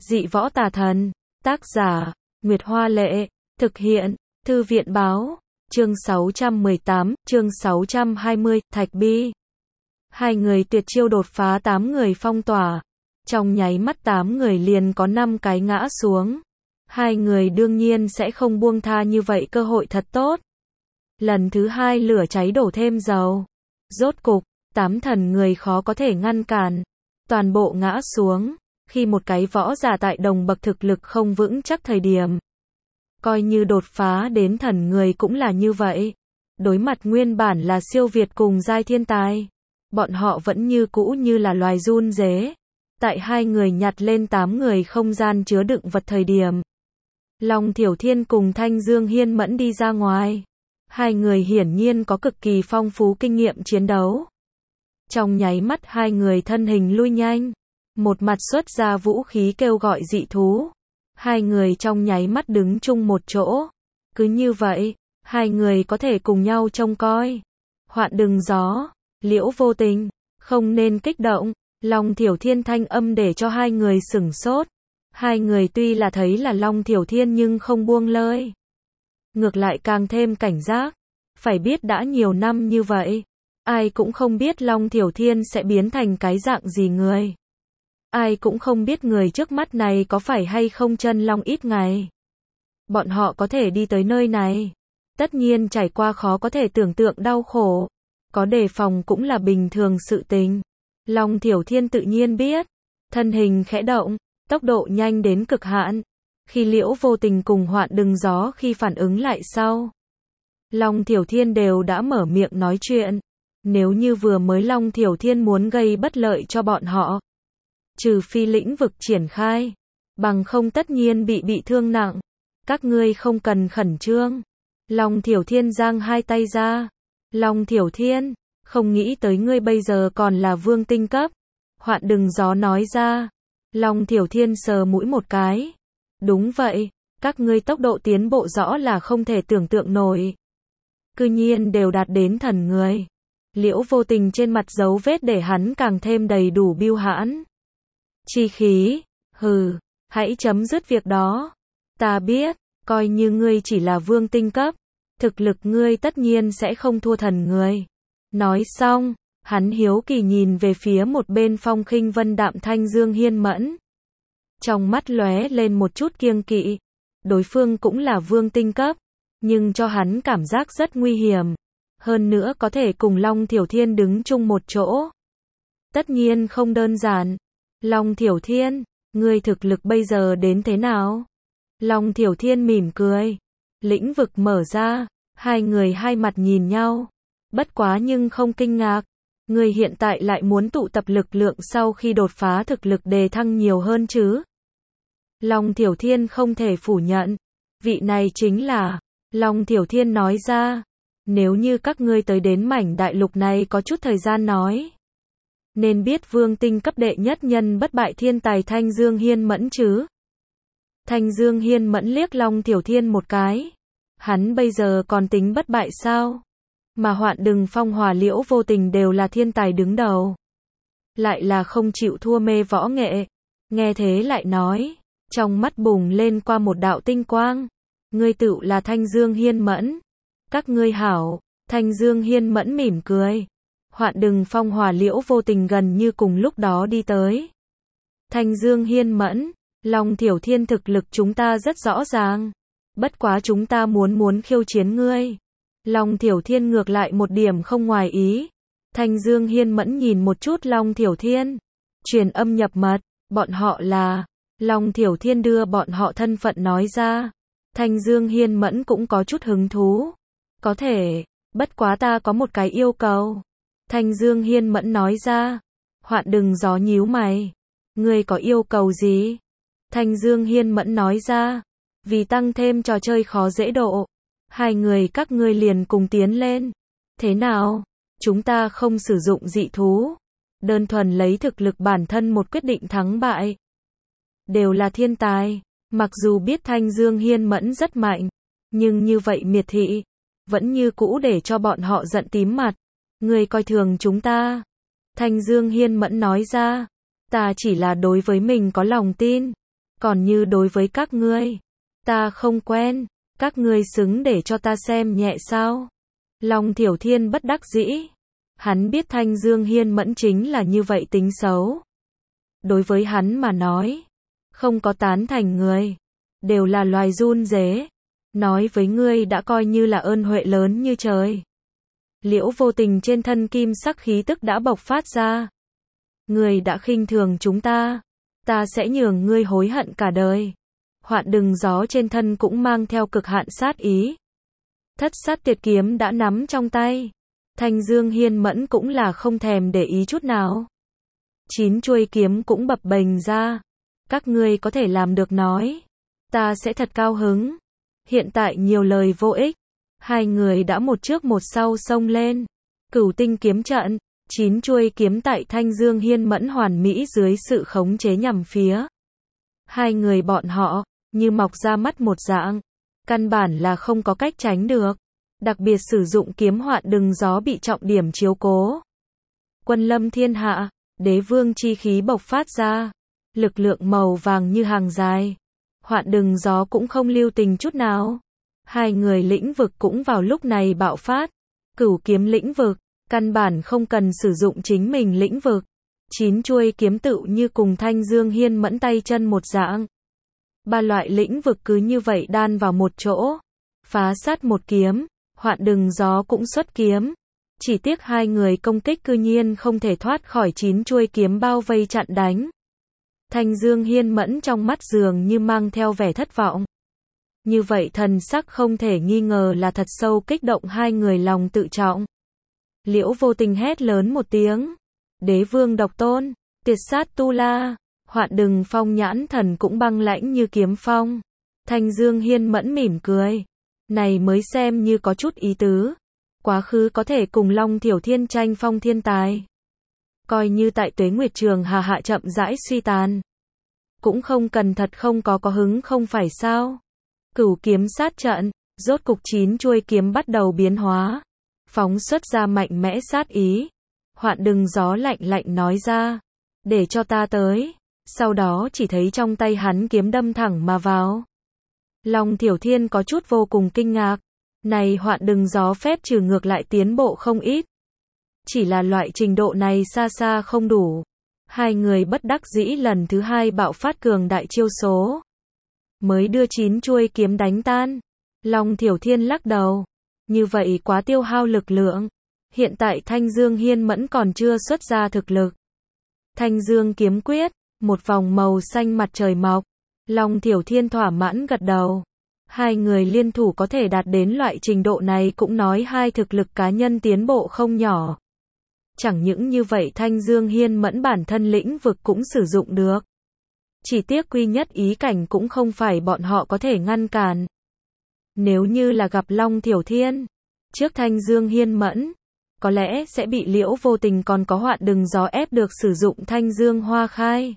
Dị võ tà thần. Tác giả, Nguyệt Hoa Lệ. Thực hiện, Thư viện Báo. Chương 618, chương 620, Thạch Bi. Hai người tuyệt chiêu đột phá 8 người phong tỏa. Trong nháy mắt 8 người liền có 5 cái ngã xuống. Hai người đương nhiên sẽ không buông tha như vậy cơ hội thật tốt. Lần thứ hai lửa cháy đổ thêm dầu. Rốt cục, 8 thần người khó có thể ngăn cản. Toàn bộ ngã xuống. Khi một cái võ giả tại đồng bậc thực lực không vững chắc thời điểm. Coi như đột phá đến thần người cũng là như vậy. Đối mặt nguyên bản là siêu việt cùng giai thiên tài. Bọn họ vẫn như cũ như là loài run rế. Tại hai người nhặt lên 8 người không gian chứa đựng vật thời điểm. Long Thiểu Thiên cùng Thanh Dương Hiên Mẫn đi ra ngoài. Hai người hiển nhiên có cực kỳ phong phú kinh nghiệm chiến đấu. Trong nháy mắt hai người thân hình lui nhanh. Một mặt xuất ra vũ khí kêu gọi dị thú. Hai người trong nháy mắt đứng chung một chỗ. Cứ như vậy, hai người có thể cùng nhau trông coi. Hoạn đừng gió, Liễu Vô Tình, không nên kích động. Long Thiểu Thiên thanh âm để cho hai người sửng sốt. Hai người tuy là thấy là Long Thiểu Thiên nhưng không buông lơi. Ngược lại càng thêm cảnh giác. Phải biết đã nhiều năm như vậy. Ai cũng không biết Long Thiểu Thiên sẽ biến thành cái dạng gì người. Ai cũng không biết người trước mắt này có phải hay không chân long ít ngày. Bọn họ có thể đi tới nơi này. Tất nhiên trải qua khó có thể tưởng tượng đau khổ. Có đề phòng cũng là bình thường sự tình. Long Thiểu Thiên tự nhiên biết. Thân hình khẽ động, tốc độ nhanh đến cực hạn. Khi Liễu Vô Tình cùng Hoạn đừng gió khi phản ứng lại sau. Long Thiểu Thiên đều đã mở miệng nói chuyện. Nếu như vừa mới Long Thiểu Thiên muốn gây bất lợi cho bọn họ. Trừ phi lĩnh vực triển khai. Bằng không tất nhiên bị thương nặng. Các ngươi không cần khẩn trương. Long Thiểu Thiên giang hai tay ra. Long Thiểu Thiên, không nghĩ tới ngươi bây giờ còn là vương tinh cấp. Hoạn đừng gió nói ra. Long Thiểu Thiên sờ mũi một cái. Đúng vậy, các ngươi tốc độ tiến bộ rõ là không thể tưởng tượng nổi. Cư nhiên đều đạt đến thần người. Liễu Vô Tình trên mặt dấu vết để hắn càng thêm đầy đủ bưu hãn. Chi khí, hừ, hãy chấm dứt việc đó. Ta biết, coi như ngươi chỉ là vương tinh cấp, thực lực ngươi tất nhiên sẽ không thua thần người. Nói xong, hắn hiếu kỳ nhìn về phía một bên phong khinh vân đạm Thanh Dương Hiên Mẫn. Trong mắt lóe lên một chút kiêng kỵ. Đối phương cũng là vương tinh cấp, nhưng cho hắn cảm giác rất nguy hiểm. Hơn nữa có thể cùng Long Thiểu Thiên đứng chung một chỗ. Tất nhiên không đơn giản. Long Thiểu Thiên, ngươi thực lực bây giờ đến thế nào? Long Thiểu Thiên mỉm cười. Lĩnh vực mở ra, hai người hai mặt nhìn nhau. Bất quá nhưng không kinh ngạc. Ngươi hiện tại lại muốn tụ tập lực lượng sau khi đột phá thực lực đề thăng nhiều hơn chứ? Long Thiểu Thiên không thể phủ nhận. Vị này chính là, Long Thiểu Thiên nói ra. Nếu như các ngươi tới đến mảnh đại lục này có chút thời gian nói. Nên biết vương tinh cấp đệ nhất nhân bất bại thiên tài Thanh Dương Hiên Mẫn chứ. Thanh Dương Hiên Mẫn liếc Long Thiểu Thiên một cái. Hắn bây giờ còn tính bất bại sao? Mà Hoạn đừng Phong Hòa Liễu Vô Tình đều là thiên tài đứng đầu. Lại là không chịu thua mê võ nghệ. Nghe thế lại nói. Trong mắt bùng lên qua một đạo tinh quang. Ngươi tự là Thanh Dương Hiên Mẫn. Các ngươi hảo. Thanh Dương Hiên Mẫn mỉm cười. Hoạn đừng Phong Hòa Liễu Vô Tình gần như cùng lúc đó đi tới. Thanh Dương Hiên Mẫn, Long Thiểu Thiên thực lực chúng ta rất rõ ràng. Bất quá chúng ta muốn khiêu chiến ngươi. Long Thiểu Thiên ngược lại một điểm không ngoài ý. Thanh Dương Hiên Mẫn nhìn một chút Long Thiểu Thiên. Truyền âm nhập mật, bọn họ là. Long Thiểu Thiên đưa bọn họ thân phận nói ra. Thanh Dương Hiên Mẫn cũng có chút hứng thú. Có thể, bất quá ta có một cái yêu cầu. Thanh Dương Hiên Mẫn nói ra. Hoạn đừng gió nhíu mày. Ngươi có yêu cầu gì? Thanh Dương Hiên Mẫn nói ra. Vì tăng thêm trò chơi khó dễ độ. Hai người các ngươi liền cùng tiến lên. Thế nào? Chúng ta không sử dụng dị thú. Đơn thuần lấy thực lực bản thân một quyết định thắng bại. Đều là thiên tài. Mặc dù biết Thanh Dương Hiên Mẫn rất mạnh. Nhưng như vậy miệt thị. Vẫn như cũ để cho bọn họ giận tím mặt. Ngươi coi thường chúng ta. Thanh Dương Hiên Mẫn nói ra. Ta chỉ là đối với mình có lòng tin. Còn như đối với các ngươi, ta không quen, các ngươi xứng để cho ta xem nhẹ sao? Long Thiểu Thiên bất đắc dĩ. Hắn biết Thanh Dương Hiên Mẫn chính là như vậy tính xấu. Đối với hắn mà nói, không có tán thành người, đều là loài run rế. Nói với ngươi đã coi như là ơn huệ lớn như trời. Liễu Vô Tình trên thân kim sắc khí tức đã bộc phát ra. Ngươi đã khinh thường chúng ta sẽ nhường ngươi hối hận cả đời. Hoạn Đừng Gió trên thân cũng mang theo cực hạn sát ý. Thất sát tuyệt kiếm đã nắm trong tay. Thanh Dương Hiên Mẫn cũng là không thèm để ý chút nào. 9 chuôi kiếm cũng bập bềnh ra. Các ngươi có thể làm được nói, ta sẽ thật cao hứng. Hiện tại nhiều lời vô ích. Hai người đã một trước một sau xông lên. Cửu tinh kiếm trận, 9 chuôi kiếm tại Thanh Dương Hiên Mẫn hoàn mỹ dưới sự khống chế nhằm phía. Hai người bọn họ, như mọc ra mắt một dạng. Căn bản là không có cách tránh được. Đặc biệt sử dụng kiếm Hoạn Đừng Gió bị trọng điểm chiếu cố. Quân lâm thiên hạ, đế vương chi khí bộc phát ra. Lực lượng màu vàng như hàng dài. Hoạn Đừng Gió cũng không lưu tình chút nào. Hai người lĩnh vực cũng vào lúc này bạo phát. Cửu kiếm lĩnh vực, căn bản không cần sử dụng chính mình lĩnh vực. 9 chuôi kiếm tựu như cùng Thanh Dương Hiên Mẫn tay chân một dạng. Ba loại lĩnh vực cứ như vậy đan vào một chỗ. Phá sát một kiếm, Hoạn Đừng Gió cũng xuất kiếm. Chỉ tiếc hai người công kích cư nhiên không thể thoát khỏi 9 chuôi kiếm bao vây chặn đánh. Thanh Dương Hiên Mẫn trong mắt dường như mang theo vẻ thất vọng. Như vậy thần sắc không thể nghi ngờ là thật sâu kích động hai người lòng tự trọng. Liễu Vô Tình hét lớn một tiếng. Đế vương độc tôn, tiệt sát tu la. Hoạn Đừng Phong nhãn thần cũng băng lãnh như kiếm phong. Thanh Dương Hiên Mẫn mỉm cười. Này mới xem như có chút ý tứ. Quá khứ có thể cùng Long Thiểu Thiên tranh phong thiên tài. Coi như tại Tuế Nguyệt Trường Hà hạ chậm rãi suy tàn. Cũng không cần thật không có hứng không phải sao. Cửu kiếm sát trận, rốt cục 9 chuôi kiếm bắt đầu biến hóa. Phóng xuất ra mạnh mẽ sát ý. Hoạn Đừng Gió lạnh lạnh nói ra. Để cho ta tới. Sau đó chỉ thấy trong tay hắn kiếm đâm thẳng mà vào. Long Thiểu Thiên có chút vô cùng kinh ngạc. Này Hoạn Đừng Gió phép trừ ngược lại tiến bộ không ít. Chỉ là loại trình độ này xa xa không đủ. Hai người bất đắc dĩ lần thứ hai bạo phát cường đại chiêu số. Mới đưa 9 chuôi kiếm đánh tan. Long Thiểu Thiên lắc đầu. Như vậy quá tiêu hao lực lượng. Hiện tại Thanh Dương Hiên Mẫn còn chưa xuất ra thực lực. Thanh Dương kiếm quyết, một vòng màu xanh mặt trời mọc. Long Thiểu Thiên thỏa mãn gật đầu. Hai người liên thủ có thể đạt đến loại trình độ này cũng nói hai thực lực cá nhân tiến bộ không nhỏ. Chẳng những như vậy Thanh Dương Hiên Mẫn bản thân lĩnh vực cũng sử dụng được. Chỉ tiếc quy nhất ý cảnh cũng không phải bọn họ có thể ngăn cản. Nếu như là gặp Long Thiểu Thiên, trước Thanh Dương Hiên Mẫn, có lẽ sẽ bị Liễu Vô Tình còn có Hoạn Đừng Gió ép được sử dụng Thanh Dương Hoa Khai.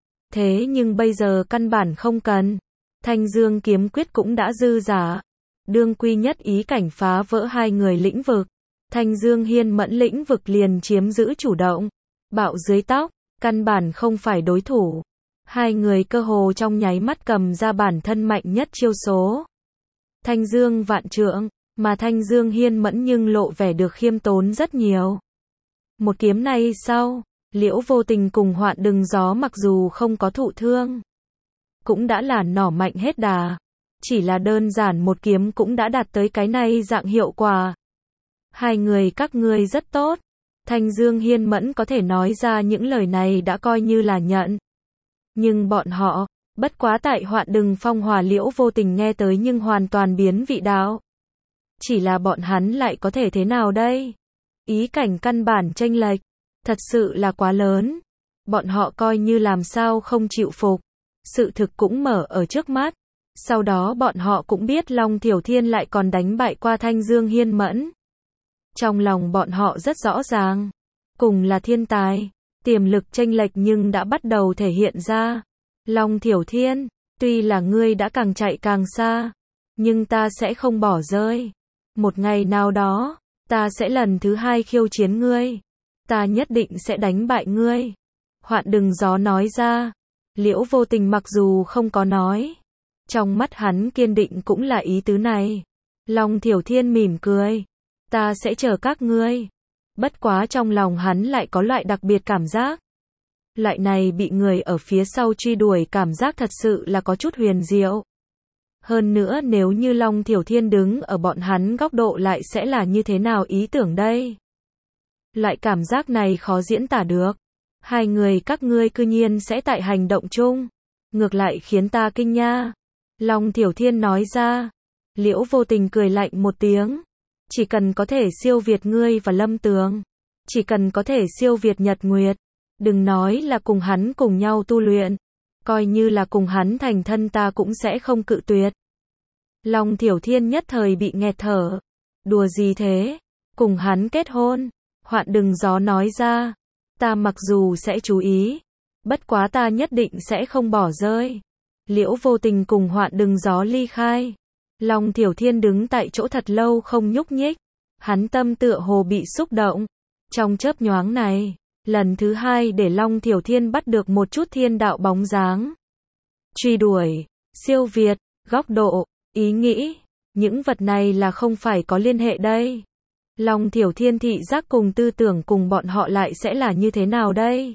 Thế nhưng bây giờ căn bản không cần. Thanh Dương kiếm quyết cũng đã dư giả. Đương quy nhất ý cảnh phá vỡ hai người lĩnh vực. Thanh Dương Hiên Mẫn lĩnh vực liền chiếm giữ chủ động. Bạo dưới tóc, căn bản không phải đối thủ. Hai người cơ hồ trong nháy mắt cầm ra bản thân mạnh nhất chiêu số. Thanh Dương vạn trượng, mà Thanh Dương Hiên Mẫn nhưng lộ vẻ được khiêm tốn rất nhiều. Một kiếm này sau, Liễu Vô Tình cùng Hoạn Đừng Gió mặc dù không có thụ thương, cũng đã là nỏ mạnh hết đà. Chỉ là đơn giản một kiếm cũng đã đạt tới cái này dạng hiệu quả. Hai người các ngươi rất tốt. Thanh Dương Hiên Mẫn có thể nói ra những lời này đã coi như là nhận. Nhưng bọn họ, bất quá tại Hoạn Đừng Phong hòa Liễu Vô Tình nghe tới nhưng hoàn toàn biến vị đạo. Chỉ là bọn hắn lại có thể thế nào đây? Ý cảnh căn bản chênh lệch, thật sự là quá lớn. Bọn họ coi như làm sao không chịu phục. Sự thực cũng mở ở trước mắt. Sau đó bọn họ cũng biết Long Thiểu Thiên lại còn đánh bại qua Thanh Dương Hiên Mẫn. Trong lòng bọn họ rất rõ ràng. Cùng là thiên tài, tiềm lực chênh lệch nhưng đã bắt đầu thể hiện ra. Long Thiểu Thiên, tuy là ngươi đã càng chạy càng xa, nhưng ta sẽ không bỏ rơi. Một ngày nào đó, ta sẽ lần thứ hai khiêu chiến ngươi. Ta nhất định sẽ đánh bại ngươi. Hoạn Đừng Gió nói ra. Liễu Vô Tình mặc dù không có nói, trong mắt hắn kiên định cũng là ý tứ này. Long Thiểu Thiên mỉm cười, ta sẽ chờ các ngươi. Bất quá trong lòng hắn lại có loại đặc biệt cảm giác. Loại này bị người ở phía sau truy đuổi cảm giác thật sự là có chút huyền diệu. Hơn nữa nếu như Long Thiểu Thiên đứng ở bọn hắn góc độ lại sẽ là như thế nào ý tưởng đây? Loại cảm giác này khó diễn tả được. Hai người các ngươi cư nhiên sẽ tại hành động chung. Ngược lại khiến ta kinh nha. Long Thiểu Thiên nói ra. Liễu Vô Tình cười lạnh một tiếng. Chỉ cần có thể siêu việt ngươi và Lâm Tường. Chỉ cần có thể siêu việt Nhật Nguyệt. Đừng nói là cùng hắn cùng nhau tu luyện. Coi như là cùng hắn thành thân ta cũng sẽ không cự tuyệt. Long Thiểu Thiên nhất thời bị nghẹt thở. Đùa gì thế? Cùng hắn kết hôn. Hoạn Đừng Gió nói ra. Ta mặc dù sẽ chú ý. Bất quá ta nhất định sẽ không bỏ rơi. Liễu Vô Tình cùng Hoạn Đừng Gió ly khai. Long Thiểu Thiên đứng tại chỗ thật lâu không nhúc nhích. Hắn tâm tựa hồ bị xúc động. Trong chớp nhoáng này, lần thứ hai để Long Thiểu Thiên bắt được một chút thiên đạo bóng dáng. Truy đuổi, siêu việt, góc độ, ý nghĩ, những vật này là không phải có liên hệ đây. Long Thiểu Thiên thị giác cùng tư tưởng cùng bọn họ lại sẽ là như thế nào đây?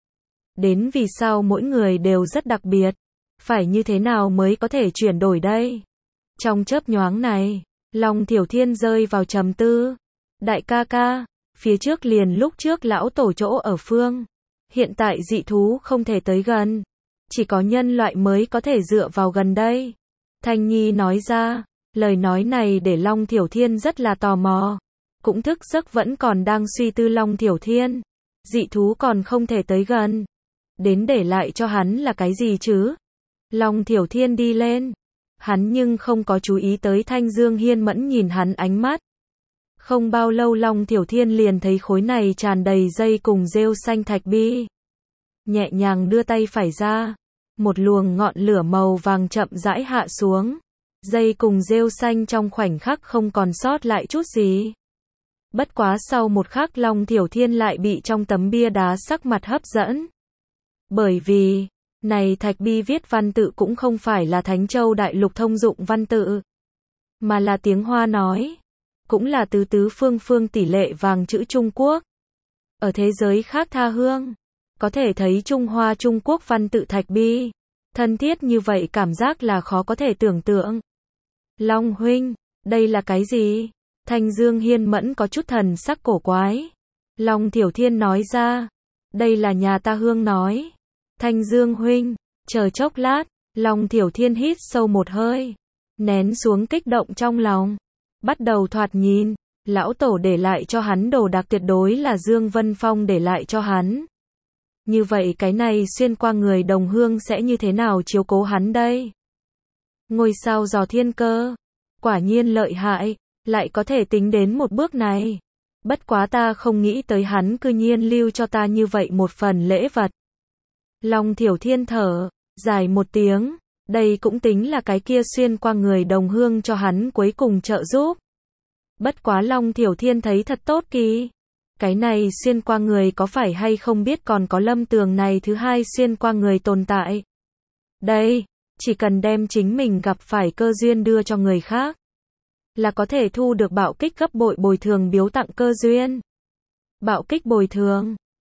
Đến vì sao mỗi người đều rất đặc biệt? Phải như thế nào mới có thể chuyển đổi đây? Trong chớp nhoáng này, Long Thiểu Thiên rơi vào trầm tư. Đại ca ca, phía trước liền lúc trước lão tổ chỗ ở phương. Hiện tại dị thú không thể tới gần. Chỉ có nhân loại mới có thể dựa vào gần đây. Thanh Nhi nói ra, lời nói này để Long Thiểu Thiên rất là tò mò. Cũng thức giấc vẫn còn đang suy tư Long Thiểu Thiên. Dị thú còn không thể tới gần. Đến để lại cho hắn là cái gì chứ? Long Thiểu Thiên đi lên. Hắn nhưng không có chú ý tới Thanh Dương Hiên Mẫn nhìn hắn ánh mắt. Không bao lâu Long Thiểu Thiên liền thấy khối này tràn đầy dây cùng rêu xanh thạch bi. Nhẹ nhàng đưa tay phải ra. Một luồng ngọn lửa màu vàng chậm rãi hạ xuống. Dây cùng rêu xanh trong khoảnh khắc không còn sót lại chút gì. Bất quá sau một khắc Long Thiểu Thiên lại bị trong tấm bia đá sắc mặt hấp dẫn. Bởi vì, này thạch bi viết văn tự cũng không phải là Thánh Châu Đại Lục thông dụng văn tự. Mà là tiếng Hoa nói. Cũng là tứ phương tỷ lệ vàng chữ Trung Quốc. Ở thế giới khác tha hương. Có thể thấy Trung Hoa Trung Quốc văn tự thạch bi. Thân thiết như vậy cảm giác là khó có thể tưởng tượng. Long huynh, đây là cái gì? Thanh Dương Hiên Mẫn có chút thần sắc cổ quái. Long Thiểu Thiên nói ra. Đây là nhà ta hương nói. Thanh Dương huynh, chờ chốc lát. Long Thiểu Thiên hít sâu một hơi. Nén xuống kích động trong lòng. Bắt đầu thoạt nhìn. Lão tổ để lại cho hắn đồ đạc tuyệt đối là Dương Vân Phong để lại cho hắn. Như vậy cái này xuyên qua người đồng hương sẽ như thế nào chiếu cố hắn đây? Ngôi sao dò thiên cơ. Quả nhiên lợi hại. Lại có thể tính đến một bước này. Bất quá ta không nghĩ tới hắn cư nhiên lưu cho ta như vậy một phần lễ vật. Long Thiểu Thiên thở dài một tiếng. Đây cũng tính là cái kia xuyên qua người đồng hương cho hắn cuối cùng trợ giúp. Bất quá Long Thiểu Thiên thấy thật tốt kỳ. Cái này xuyên qua người có phải hay không biết còn có Lâm Tường này thứ hai xuyên qua người tồn tại. Đây, chỉ cần đem chính mình gặp phải cơ duyên đưa cho người khác. Là có thể thu được bạo kích gấp bội bồi thường biếu tặng cơ duyên. Bạo kích bồi thường.